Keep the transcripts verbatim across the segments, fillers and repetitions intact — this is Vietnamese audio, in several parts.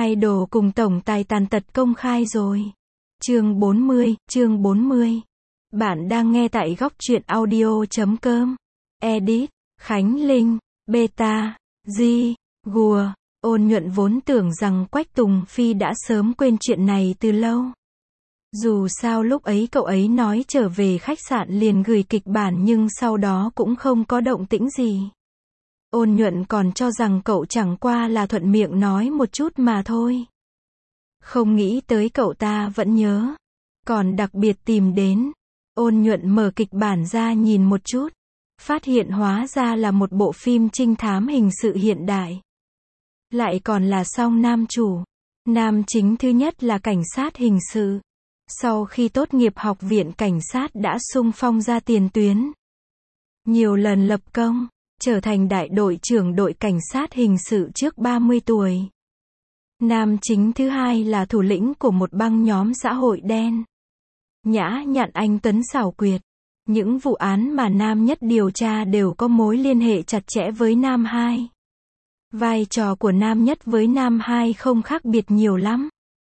idol cùng tổng tài tàn tật công khai rồi. Chương bốn mươi, chương bốn mươi. Bạn đang nghe tại góc truyện audio chấm com. Edit, Khánh Linh, Beta, G, Gùa. Ôn Nhuận vốn tưởng rằng Quách Tùng Phi đã sớm quên chuyện này từ lâu. Dù sao lúc ấy cậu ấy nói trở về khách sạn liền gửi kịch bản nhưng sau đó cũng không có động tĩnh gì. Ôn Nhuận còn cho rằng cậu chẳng qua là thuận miệng nói một chút mà thôi. Không nghĩ tới cậu ta vẫn nhớ. Còn đặc biệt tìm đến. Ôn Nhuận mở kịch bản ra nhìn một chút. Phát hiện hóa ra là một bộ phim trinh thám hình sự hiện đại. Lại còn là song nam chủ. Nam chính thứ nhất là cảnh sát hình sự. Sau khi tốt nghiệp học viện cảnh sát đã xung phong ra tiền tuyến. Nhiều lần lập công, trở thành đại đội trưởng đội cảnh sát hình sự trước ba mươi tuổi. Nam chính thứ hai là thủ lĩnh của một băng nhóm xã hội đen. Nhã nhặn anh tuấn xảo quyệt. Những vụ án mà nam nhất điều tra đều có mối liên hệ chặt chẽ với nam hai. Vai trò của nam nhất với nam hai không khác biệt nhiều lắm.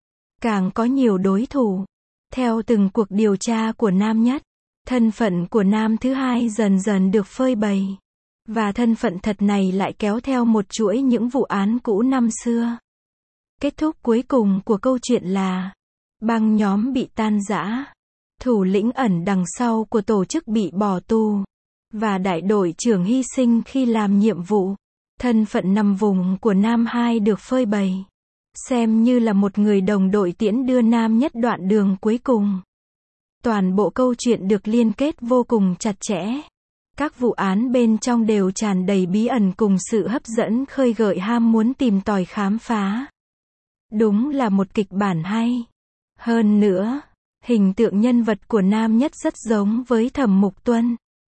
Càng có nhiều đối thủ. Theo từng cuộc điều tra của nam nhất, thân phận của nam thứ hai dần dần được phơi bày. Và thân phận thật này lại kéo theo một chuỗi những vụ án cũ năm xưa. Kết thúc cuối cùng của câu chuyện là băng nhóm bị tan rã, thủ lĩnh ẩn đằng sau của tổ chức bị bỏ tù, và đại đội trưởng hy sinh khi làm nhiệm vụ. Thân phận nằm vùng của nam hai được phơi bày. Xem như là một người đồng đội tiễn đưa nam nhất đoạn đường cuối cùng. Toàn bộ câu chuyện được liên kết vô cùng chặt chẽ. Các vụ án bên trong đều tràn đầy bí ẩn cùng sự hấp dẫn khơi gợi ham muốn tìm tòi khám phá. Đúng là một kịch bản hay. Hơn nữa, hình tượng nhân vật của nam nhất rất giống với Thẩm Mục Tuân.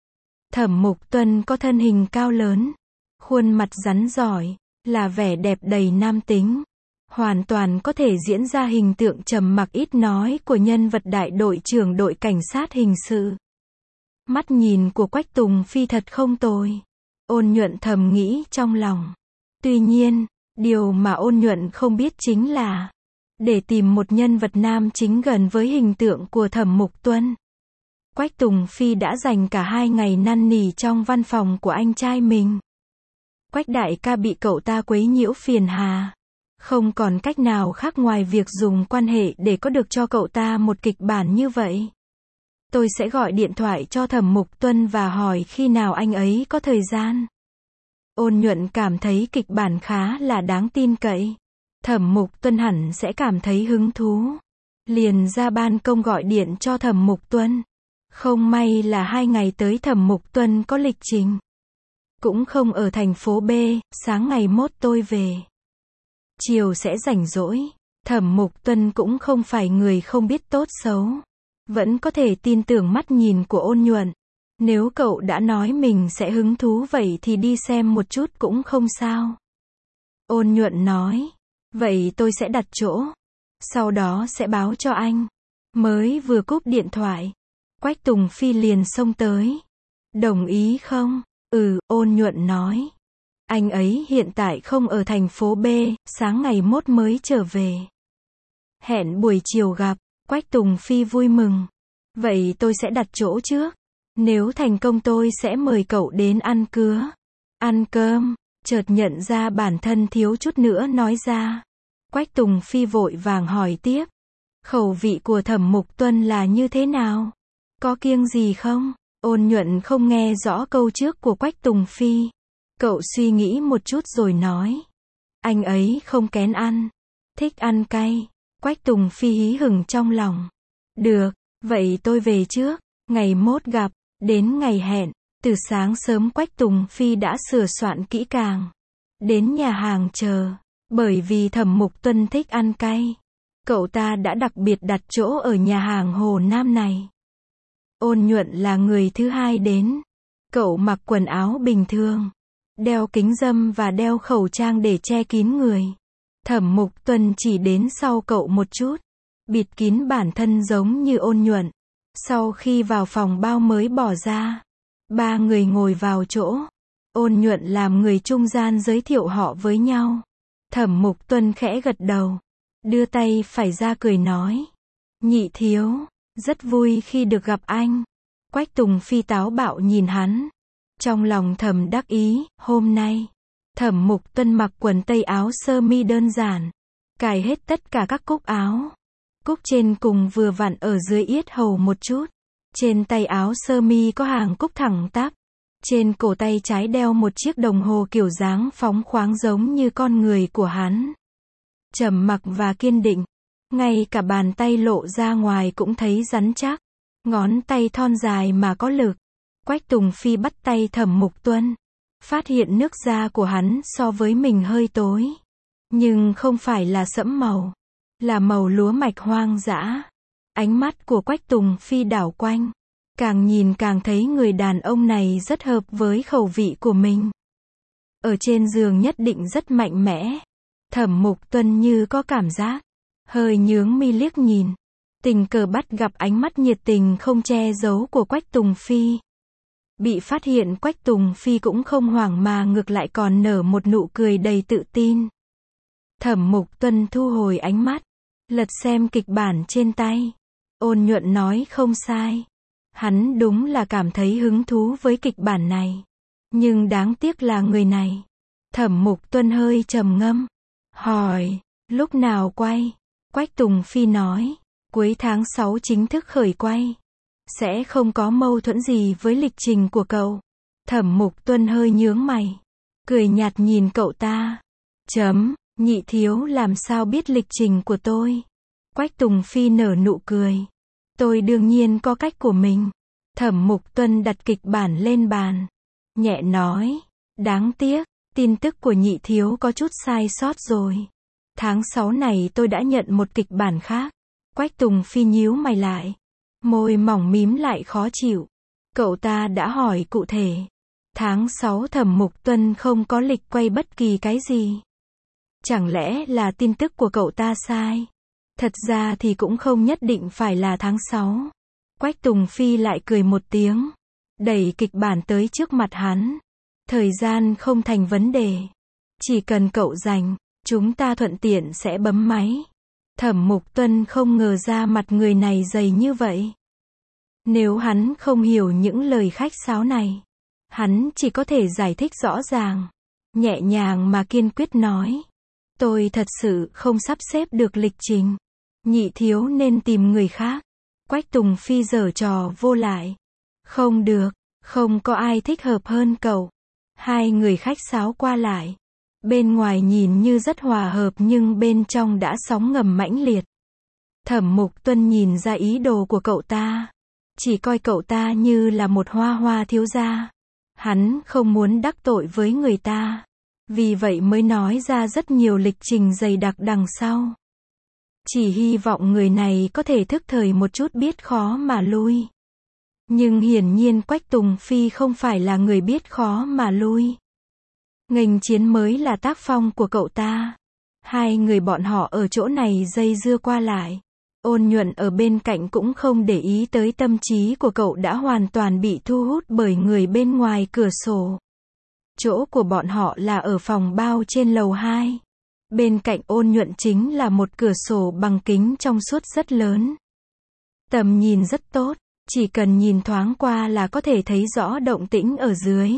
Thẩm Mục Tuân có thân hình cao lớn, khuôn mặt rắn giỏi, là vẻ đẹp đầy nam tính. Hoàn toàn có thể diễn ra hình tượng trầm mặc ít nói của nhân vật đại đội trưởng đội cảnh sát hình sự. Mắt nhìn của Quách Tùng Phi thật không tồi. Ôn Nhuận thầm nghĩ trong lòng. Tuy nhiên, điều mà Ôn Nhuận không biết chính là, để tìm một nhân vật nam chính gần với hình tượng của Thẩm Mục Tuân, Quách Tùng Phi đã dành cả hai ngày năn nỉ trong văn phòng của anh trai mình. Quách đại ca bị cậu ta quấy nhiễu phiền hà. Không còn cách nào khác ngoài việc dùng quan hệ để có được cho cậu ta một kịch bản như vậy. Tôi sẽ gọi điện thoại cho Thẩm Mục Tuân và hỏi khi nào anh ấy có thời gian. Ôn Nhuận cảm thấy kịch bản khá là đáng tin cậy. Thẩm Mục Tuân hẳn sẽ cảm thấy hứng thú. Liền ra ban công gọi điện cho Thẩm Mục Tuân. Không may là hai ngày tới Thẩm Mục Tuân có lịch trình. Cũng không ở thành phố B, sáng ngày mốt tôi về. Chiều sẽ rảnh rỗi. Thẩm Mục Tuân cũng không phải người không biết tốt xấu. Vẫn có thể tin tưởng mắt nhìn của Ôn Nhuận. Nếu cậu đã nói mình sẽ hứng thú vậy thì đi xem một chút cũng không sao. Ôn Nhuận nói. Vậy tôi sẽ đặt chỗ. Sau đó sẽ báo cho anh. Mới vừa cúp điện thoại, Quách Tùng Phi liền xông tới. Đồng ý không? Ừ, Ôn Nhuận nói. Anh ấy hiện tại không ở thành phố B, sáng ngày mốt mới trở về. Hẹn buổi chiều gặp. Quách Tùng Phi vui mừng. Vậy tôi sẽ đặt chỗ trước. Nếu thành công tôi sẽ mời cậu đến ăn cứa. Ăn cơm. Chợt nhận ra bản thân thiếu chút nữa nói ra. Quách Tùng Phi vội vàng hỏi tiếp. Khẩu vị của Thẩm Mục Tuân là như thế nào? Có kiêng gì không? Ôn Nhuận không nghe rõ câu trước của Quách Tùng Phi. Cậu suy nghĩ một chút rồi nói. Anh ấy không kén ăn. Thích ăn cay. Quách Tùng Phi hí hửng trong lòng. Được, vậy tôi về trước. Ngày mốt gặp. Đến ngày hẹn. Từ sáng sớm Quách Tùng Phi đã sửa soạn kỹ càng. Đến nhà hàng chờ. Bởi vì Thẩm Mục Tuân thích ăn cay. Cậu ta đã đặc biệt đặt chỗ ở nhà hàng Hồ Nam này. Ôn Nhuận là người thứ hai đến. Cậu mặc quần áo bình thường. Đeo kính râm và đeo khẩu trang để che kín người. Thẩm Mục Tuân chỉ đến sau cậu một chút. Bịt kín bản thân giống như Ôn Nhuận. Sau khi vào phòng bao mới bỏ ra. Ba người ngồi vào chỗ. Ôn Nhuận làm người trung gian giới thiệu họ với nhau. Thẩm Mục Tuân khẽ gật đầu, đưa tay phải ra cười nói. Nhị thiếu, rất vui khi được gặp anh. Quách Tùng Phi táo bạo nhìn hắn. Trong lòng thầm đắc ý, hôm nay, Thẩm Mục Tuân mặc quần tây áo sơ mi đơn giản, cài hết tất cả các cúc áo. Cúc trên cùng vừa vặn ở dưới yết hầu một chút. Trên tay áo sơ mi có hàng cúc thẳng tắp. Trên cổ tay trái đeo một chiếc đồng hồ kiểu dáng phóng khoáng giống như con người của hắn. Trầm mặc và kiên định. Ngay cả bàn tay lộ ra ngoài cũng thấy rắn chắc. Ngón tay thon dài mà có lực. Quách Tùng Phi bắt tay Thẩm Mục Tuân. Phát hiện nước da của hắn so với mình hơi tối. Nhưng không phải là sẫm màu. Là màu lúa mạch hoang dã. Ánh mắt của Quách Tùng Phi đảo quanh. Càng nhìn càng thấy người đàn ông này rất hợp với khẩu vị của mình. Ở trên giường nhất định rất mạnh mẽ. Thẩm Mục Tuân như có cảm giác. Hơi nhướng mi liếc nhìn. Tình cờ bắt gặp ánh mắt nhiệt tình không che giấu của Quách Tùng Phi. Bị phát hiện Quách Tùng Phi cũng không hoảng mà ngược lại còn nở một nụ cười đầy tự tin. Thẩm Mục Tuân thu hồi ánh mắt. Lật xem kịch bản trên tay. Ôn nhuận nói không sai. Hắn đúng là cảm thấy hứng thú với kịch bản này. Nhưng đáng tiếc là người này. Thẩm Mục Tuân hơi trầm ngâm. Hỏi, lúc nào quay? Quách Tùng Phi nói, cuối tháng sáu chính thức khởi quay. Sẽ không có mâu thuẫn gì với lịch trình của cậu. Thẩm Mục Tuân hơi nhướng mày. Cười nhạt nhìn cậu ta. Chấm, nhị thiếu làm sao biết lịch trình của tôi? Quách Tùng Phi nở nụ cười. Tôi đương nhiên có cách của mình. Thẩm Mục Tuân đặt kịch bản lên bàn. Nhẹ nói, đáng tiếc, tin tức của nhị thiếu có chút sai sót rồi. Tháng sáu này tôi đã nhận một kịch bản khác. Quách Tùng Phi nhíu mày lại. Môi mỏng mím lại khó chịu. Cậu ta đã hỏi cụ thể. Tháng sáu Thẩm Mục Tuân không có lịch quay bất kỳ cái gì. Chẳng lẽ là tin tức của cậu ta sai? Thật ra thì cũng không nhất định phải là tháng sáu. Quách Tùng Phi lại cười một tiếng. Đẩy kịch bản tới trước mặt hắn. Thời gian không thành vấn đề. Chỉ cần cậu rảnh, chúng ta thuận tiện sẽ bấm máy. Thẩm Mục Tuân không ngờ ra mặt người này dày như vậy. Nếu hắn không hiểu những lời khách sáo này, hắn chỉ có thể giải thích rõ ràng. Nhẹ nhàng mà kiên quyết nói. Tôi thật sự không sắp xếp được lịch trình. Nhị thiếu nên tìm người khác. Quách Tùng Phi giở trò vô lại. Không được, không có ai thích hợp hơn cậu. Hai người khách sáo qua lại. Bên ngoài nhìn như rất hòa hợp nhưng bên trong đã sóng ngầm mãnh liệt. Thẩm Mục Tuân nhìn ra ý đồ của cậu ta. Chỉ coi cậu ta như là một hoa hoa thiếu gia. Hắn không muốn đắc tội với người ta. Vì vậy mới nói ra rất nhiều lịch trình dày đặc đằng sau. Chỉ hy vọng người này có thể thức thời một chút biết khó mà lui. Nhưng hiển nhiên Quách Tùng Phi không phải là người biết khó mà lui. Nghênh chiến mới là tác phong của cậu ta. Hai người bọn họ ở chỗ này dây dưa qua lại. Ôn nhuận ở bên cạnh cũng không để ý tới tâm trí của cậu đã hoàn toàn bị thu hút bởi người bên ngoài cửa sổ. Chỗ của bọn họ là ở phòng bao trên lầu hai. Bên cạnh Ôn nhuận chính là một cửa sổ bằng kính trong suốt rất lớn. Tầm nhìn rất tốt, chỉ cần nhìn thoáng qua là có thể thấy rõ động tĩnh ở dưới.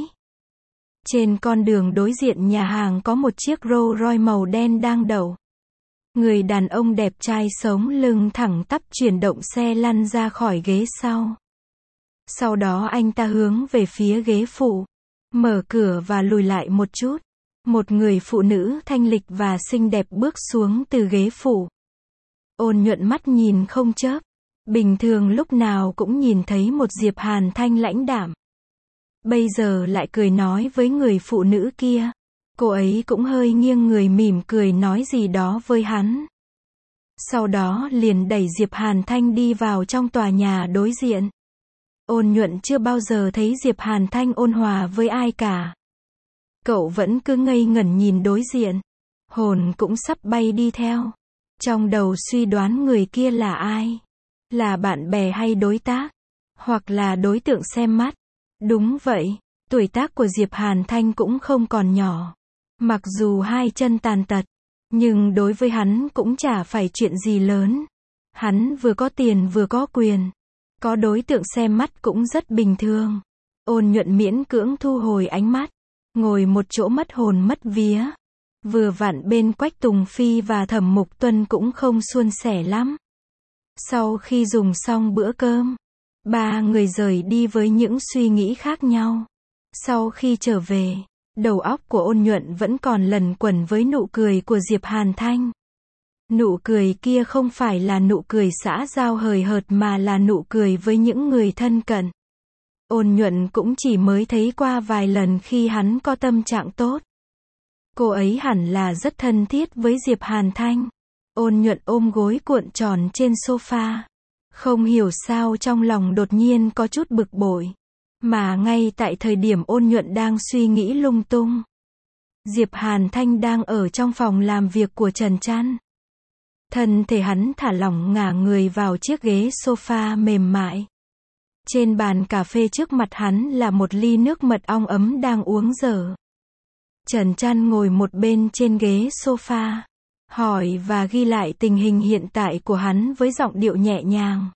Trên con đường đối diện nhà hàng có một chiếc Rolls Royce màu đen đang đậu. Người đàn ông đẹp trai sống lưng thẳng tắp chuyển động xe lăn ra khỏi ghế sau. Sau đó anh ta hướng về phía ghế phụ, mở cửa và lùi lại một chút. Một người phụ nữ thanh lịch và xinh đẹp bước xuống từ ghế phụ. Ôn nhuận mắt nhìn không chớp. Bình thường lúc nào cũng nhìn thấy một Diệp Hàn Thanh lãnh đạm. Bây giờ lại cười nói với người phụ nữ kia. Cô ấy cũng hơi nghiêng người mỉm cười nói gì đó với hắn. Sau đó liền đẩy Diệp Hàn Thanh đi vào trong tòa nhà đối diện. Ôn nhuận chưa bao giờ thấy Diệp Hàn Thanh ôn hòa với ai cả. Cậu vẫn cứ ngây ngẩn nhìn đối diện. Hồn cũng sắp bay đi theo. Trong đầu suy đoán người kia là ai? Là bạn bè hay đối tác? Hoặc là đối tượng xem mắt? Đúng vậy, tuổi tác của Diệp Hàn Thanh cũng không còn nhỏ. Mặc dù hai chân tàn tật, Nhưng đối với hắn cũng chả phải chuyện gì lớn. Hắn vừa có tiền vừa có quyền. Có đối tượng xem mắt cũng rất bình thường. Ôn Nhuận miễn cưỡng thu hồi ánh mắt. Ngồi một chỗ mất hồn mất vía. Vừa vặn bên Quách Tùng Phi và Thẩm Mục Tuân cũng không suôn sẻ lắm. Sau khi dùng xong bữa cơm, ba người rời đi với những suy nghĩ khác nhau. Sau khi trở về, đầu óc của Ôn Nhuận vẫn còn lẩn quẩn với nụ cười của Diệp Hàn Thanh. Nụ cười kia không phải là nụ cười xã giao hời hợt mà là nụ cười với những người thân cận. Ôn Nhuận cũng chỉ mới thấy qua vài lần khi hắn có tâm trạng tốt. Cô ấy hẳn là rất thân thiết với Diệp Hàn Thanh. Ôn Nhuận ôm gối cuộn tròn trên sofa. Không hiểu sao trong lòng đột nhiên có chút bực bội. Mà ngay tại thời điểm Ôn Nhuận đang suy nghĩ lung tung, Diệp Hàn Thanh đang ở trong phòng làm việc của Trần Trăn. Thân thể hắn thả lỏng ngả người vào chiếc ghế sofa mềm mại. Trên bàn cà phê trước mặt hắn là một ly nước mật ong ấm đang uống dở. Trần Trăn ngồi một bên trên ghế sofa, hỏi và ghi lại tình hình hiện tại của hắn với giọng điệu nhẹ nhàng.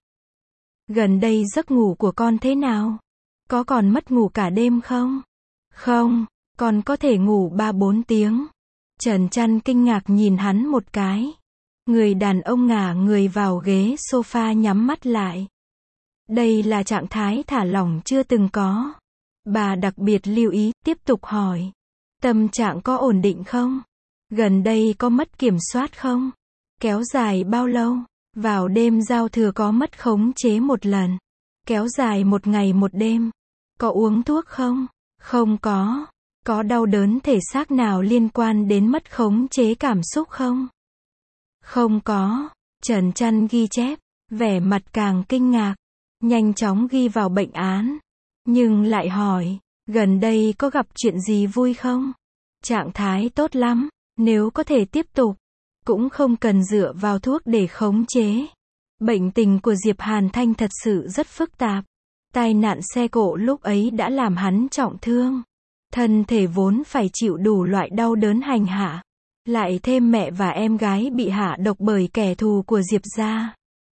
Gần đây giấc ngủ của con thế nào? Có còn mất ngủ cả đêm không? Không, con có thể ngủ ba bốn tiếng. Trần Trăn kinh ngạc nhìn hắn một cái. Người đàn ông ngả người vào ghế sofa nhắm mắt lại. Đây là trạng thái thả lỏng chưa từng có. Bà đặc biệt lưu ý, tiếp tục hỏi. Tâm trạng có ổn định không? Gần đây có mất kiểm soát không? Kéo dài bao lâu? Vào đêm giao thừa có mất khống chế một lần. Kéo dài một ngày một đêm. Có uống thuốc không? Không có. Có đau đớn thể xác nào liên quan đến mất khống chế cảm xúc không? Không có. Trần Trăn ghi chép, vẻ mặt càng kinh ngạc. Nhanh chóng ghi vào bệnh án. Nhưng lại hỏi, gần đây có gặp chuyện gì vui không? Trạng thái tốt lắm, nếu có thể tiếp tục, cũng không cần dựa vào thuốc để khống chế. Bệnh tình của Diệp Hàn Thanh thật sự rất phức tạp. Tai nạn xe cộ lúc ấy đã làm hắn trọng thương. Thân thể vốn phải chịu đủ loại đau đớn hành hạ. Lại thêm mẹ và em gái bị hạ độc bởi kẻ thù của Diệp gia.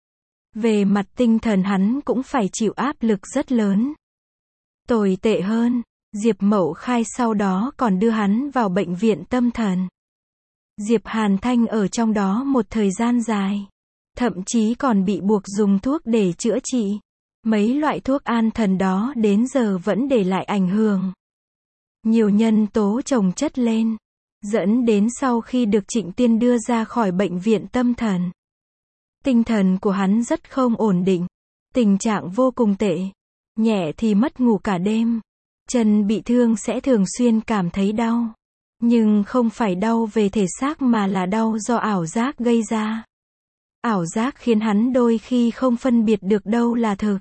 Về mặt tinh thần hắn cũng phải chịu áp lực rất lớn. Tồi tệ hơn, Diệp Mậu Khai sau đó còn đưa hắn vào bệnh viện tâm thần. Diệp Hàn Thanh ở trong đó một thời gian dài. Thậm chí còn bị buộc dùng thuốc để chữa trị. Mấy loại thuốc an thần đó đến giờ vẫn để lại ảnh hưởng. Nhiều nhân tố chồng chất lên. Dẫn đến sau khi được Trịnh Tiên đưa ra khỏi bệnh viện tâm thần. Tinh thần của hắn rất không ổn định. Tình trạng vô cùng tệ. Nhẹ thì mất ngủ cả đêm. Chân bị thương sẽ thường xuyên cảm thấy đau. Nhưng không phải đau về thể xác mà là đau do ảo giác gây ra. Ảo giác khiến hắn đôi khi không phân biệt được đâu là thực,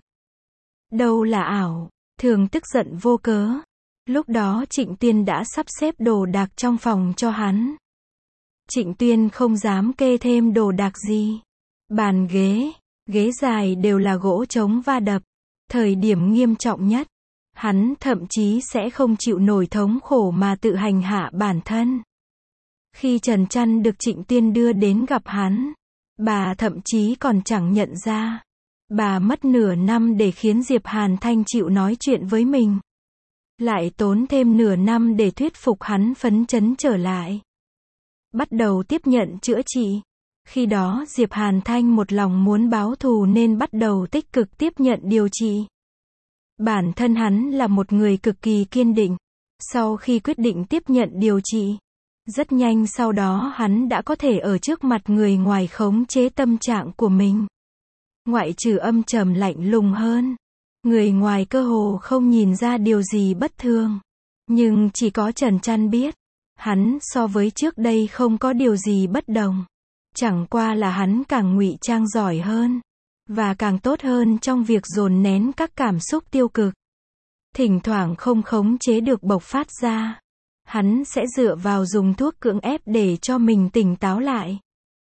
đâu là ảo, thường tức giận vô cớ. Lúc đó Trịnh Tuyên đã sắp xếp đồ đạc trong phòng cho hắn. Trịnh Tuyên không dám kê thêm đồ đạc gì. Bàn ghế, ghế dài đều là gỗ chống va đập. Thời điểm nghiêm trọng nhất, hắn thậm chí sẽ không chịu nổi thống khổ mà tự hành hạ bản thân. Khi Trần Trăn được Trịnh Tuyên đưa đến gặp hắn, bà thậm chí còn chẳng nhận ra. Bà mất nửa năm để khiến Diệp Hàn Thanh chịu nói chuyện với mình. Lại tốn thêm nửa năm để thuyết phục hắn phấn chấn trở lại. Bắt đầu tiếp nhận chữa trị. Khi đó Diệp Hàn Thanh một lòng muốn báo thù nên bắt đầu tích cực tiếp nhận điều trị. Bản thân hắn là một người cực kỳ kiên định. Sau khi quyết định tiếp nhận điều trị, rất nhanh sau đó hắn đã có thể ở trước mặt người ngoài khống chế tâm trạng của mình. Ngoại trừ âm trầm lạnh lùng hơn, người ngoài cơ hồ không nhìn ra điều gì bất thường. Nhưng chỉ có Trần Trăn biết, hắn so với trước đây không có điều gì bất đồng. Chẳng qua là hắn càng ngụy trang giỏi hơn, và càng tốt hơn trong việc dồn nén các cảm xúc tiêu cực. Thỉnh thoảng không khống chế được bộc phát ra, hắn sẽ dựa vào dùng thuốc cưỡng ép để cho mình tỉnh táo lại.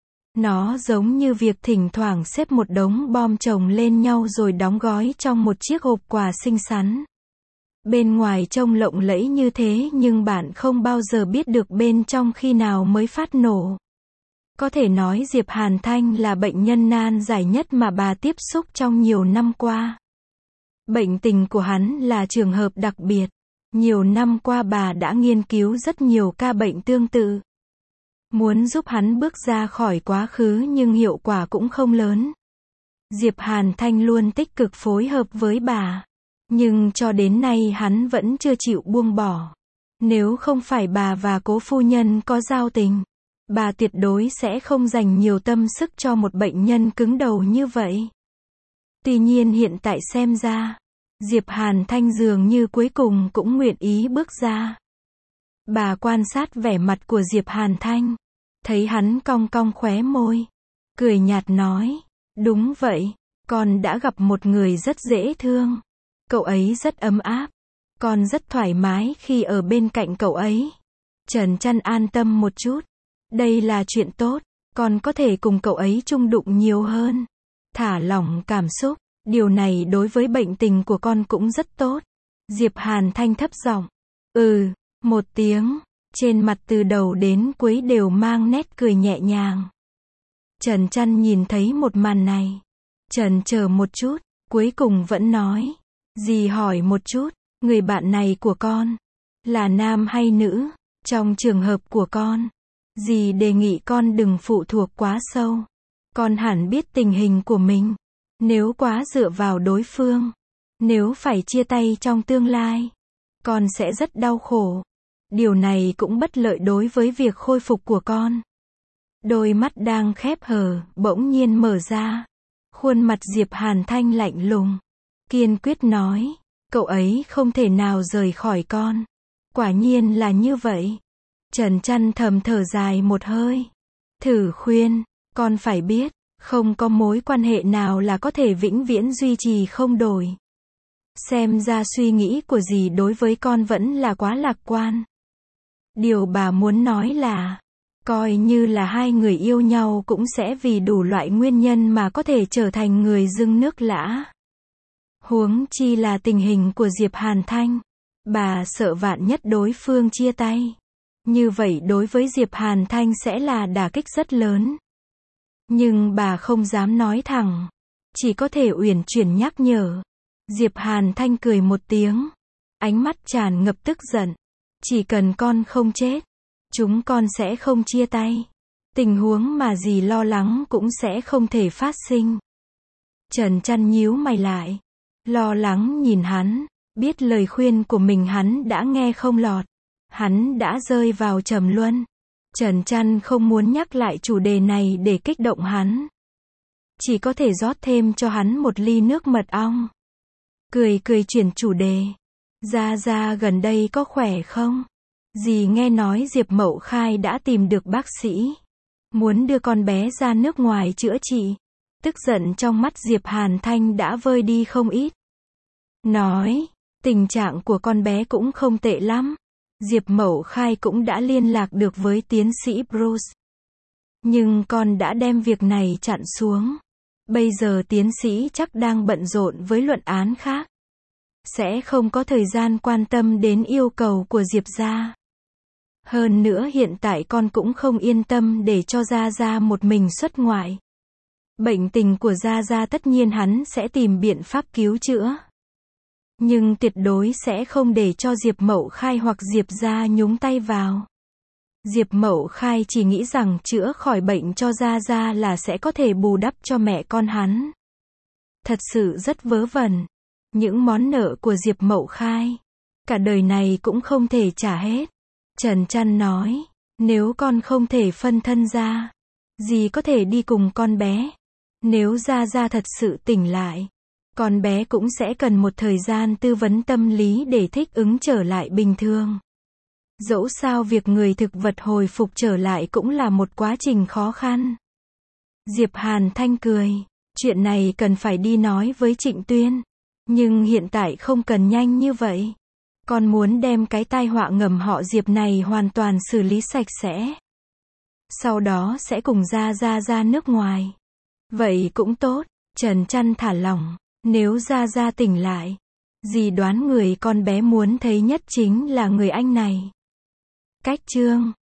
Nó giống như việc thỉnh thoảng xếp một đống bom chồng lên nhau rồi đóng gói trong một chiếc hộp quà xinh xắn. Bên ngoài trông lộng lẫy như thế nhưng bạn không bao giờ biết được bên trong khi nào mới phát nổ. Có thể nói Diệp Hàn Thanh là bệnh nhân nan giải nhất mà bà tiếp xúc trong nhiều năm qua. Bệnh tình của hắn là trường hợp đặc biệt. Nhiều năm qua bà đã nghiên cứu rất nhiều ca bệnh tương tự. Muốn giúp hắn bước ra khỏi quá khứ nhưng hiệu quả cũng không lớn. Diệp Hàn Thanh luôn tích cực phối hợp với bà. Nhưng cho đến nay hắn vẫn chưa chịu buông bỏ. Nếu không phải bà và cố phu nhân có giao tình, bà tuyệt đối sẽ không dành nhiều tâm sức cho một bệnh nhân cứng đầu như vậy. Tuy nhiên hiện tại xem ra, Diệp Hàn Thanh dường như cuối cùng cũng nguyện ý bước ra. Bà quan sát vẻ mặt của Diệp Hàn Thanh, thấy hắn cong cong khóe môi, cười nhạt nói, đúng vậy, con đã gặp một người rất dễ thương. Cậu ấy rất ấm áp, con rất thoải mái khi ở bên cạnh cậu ấy. Trần Trăn an tâm một chút, đây là chuyện tốt, con có thể cùng cậu ấy chung đụng nhiều hơn, thả lỏng cảm xúc, điều này đối với bệnh tình của con cũng rất tốt. Diệp Hàn Thanh thấp giọng, ừ, một tiếng, trên mặt từ đầu đến cuối đều mang nét cười nhẹ nhàng. Trần Trăn nhìn thấy một màn này, chần chờ một chút, cuối cùng vẫn nói, dì hỏi một chút, người bạn này của con, là nam hay nữ? Trong trường hợp của con, dì đề nghị con đừng phụ thuộc quá sâu. Con hẳn biết tình hình của mình. Nếu quá dựa vào đối phương, nếu phải chia tay trong tương lai, con sẽ rất đau khổ. Điều này cũng bất lợi đối với việc khôi phục của con. Đôi mắt đang khép hờ, bỗng nhiên mở ra. Khuôn mặt Diệp Hàn Thanh lạnh lùng, kiên quyết nói, cậu ấy không thể nào rời khỏi con. Quả nhiên là như vậy. Trần Trăn thầm thở dài một hơi, thử khuyên, con phải biết, không có mối quan hệ nào là có thể vĩnh viễn duy trì không đổi. Xem ra suy nghĩ của dì đối với con vẫn là quá lạc quan. Điều bà muốn nói là, coi như là hai người yêu nhau cũng sẽ vì đủ loại nguyên nhân mà có thể trở thành người dưng nước lã. Huống chi là tình hình của Diệp Hàn Thanh. Bà sợ vạn nhất đối phương chia tay. Như vậy đối với Diệp Hàn Thanh sẽ là đả kích rất lớn. Nhưng bà không dám nói thẳng. Chỉ có thể uyển chuyển nhắc nhở. Diệp Hàn Thanh cười một tiếng. Ánh mắt tràn ngập tức giận. Chỉ cần con không chết, chúng con sẽ không chia tay. Tình huống mà dì lo lắng cũng sẽ không thể phát sinh. Trần Trăn nhíu mày lại. Lo lắng nhìn hắn. Biết lời khuyên của mình hắn đã nghe không lọt. Hắn đã rơi vào trầm luân. Trần Trăn không muốn nhắc lại chủ đề này để kích động hắn. Chỉ có thể rót thêm cho hắn một ly nước mật ong. Cười cười chuyển chủ đề. Gia Gia gần đây có khỏe không? Dì nghe nói Diệp Mậu Khai đã tìm được bác sĩ. Muốn đưa con bé ra nước ngoài chữa trị. Tức giận trong mắt Diệp Hàn Thanh đã vơi đi không ít. Nói, tình trạng của con bé cũng không tệ lắm. Diệp Mậu Khai cũng đã liên lạc được với tiến sĩ Bruce. Nhưng con đã đem việc này chặn xuống. Bây giờ tiến sĩ chắc đang bận rộn với luận án khác. Sẽ không có thời gian quan tâm đến yêu cầu của Diệp gia. Hơn nữa hiện tại con cũng không yên tâm để cho Gia Gia một mình xuất ngoại. Bệnh tình của Gia Gia tất nhiên hắn sẽ tìm biện pháp cứu chữa. Nhưng tuyệt đối sẽ không để cho Diệp Mậu Khai hoặc Diệp gia nhúng tay vào. Diệp Mậu Khai chỉ nghĩ rằng chữa khỏi bệnh cho Gia Gia là sẽ có thể bù đắp cho mẹ con hắn. Thật sự rất vớ vẩn. Những món nợ của Diệp Mậu Khai, cả đời này cũng không thể trả hết. Trần Trăn nói, nếu con không thể phân thân ra, dì có thể đi cùng con bé. Nếu Gia Gia thật sự tỉnh lại, con bé cũng sẽ cần một thời gian tư vấn tâm lý để thích ứng trở lại bình thường. Dẫu sao việc người thực vật hồi phục trở lại cũng là một quá trình khó khăn. Diệp Hàn Thanh cười, chuyện này cần phải đi nói với Trịnh Tuyên. Nhưng hiện tại không cần nhanh như vậy. Con muốn đem cái tai họa ngầm họ Diệp này hoàn toàn xử lý sạch sẽ. Sau đó sẽ cùng Gia Gia ra nước ngoài. Vậy cũng tốt. Trần Trăn thả lỏng. Nếu Gia Gia tỉnh lại, dì đoán người con bé muốn thấy nhất chính là người anh này. Cách chương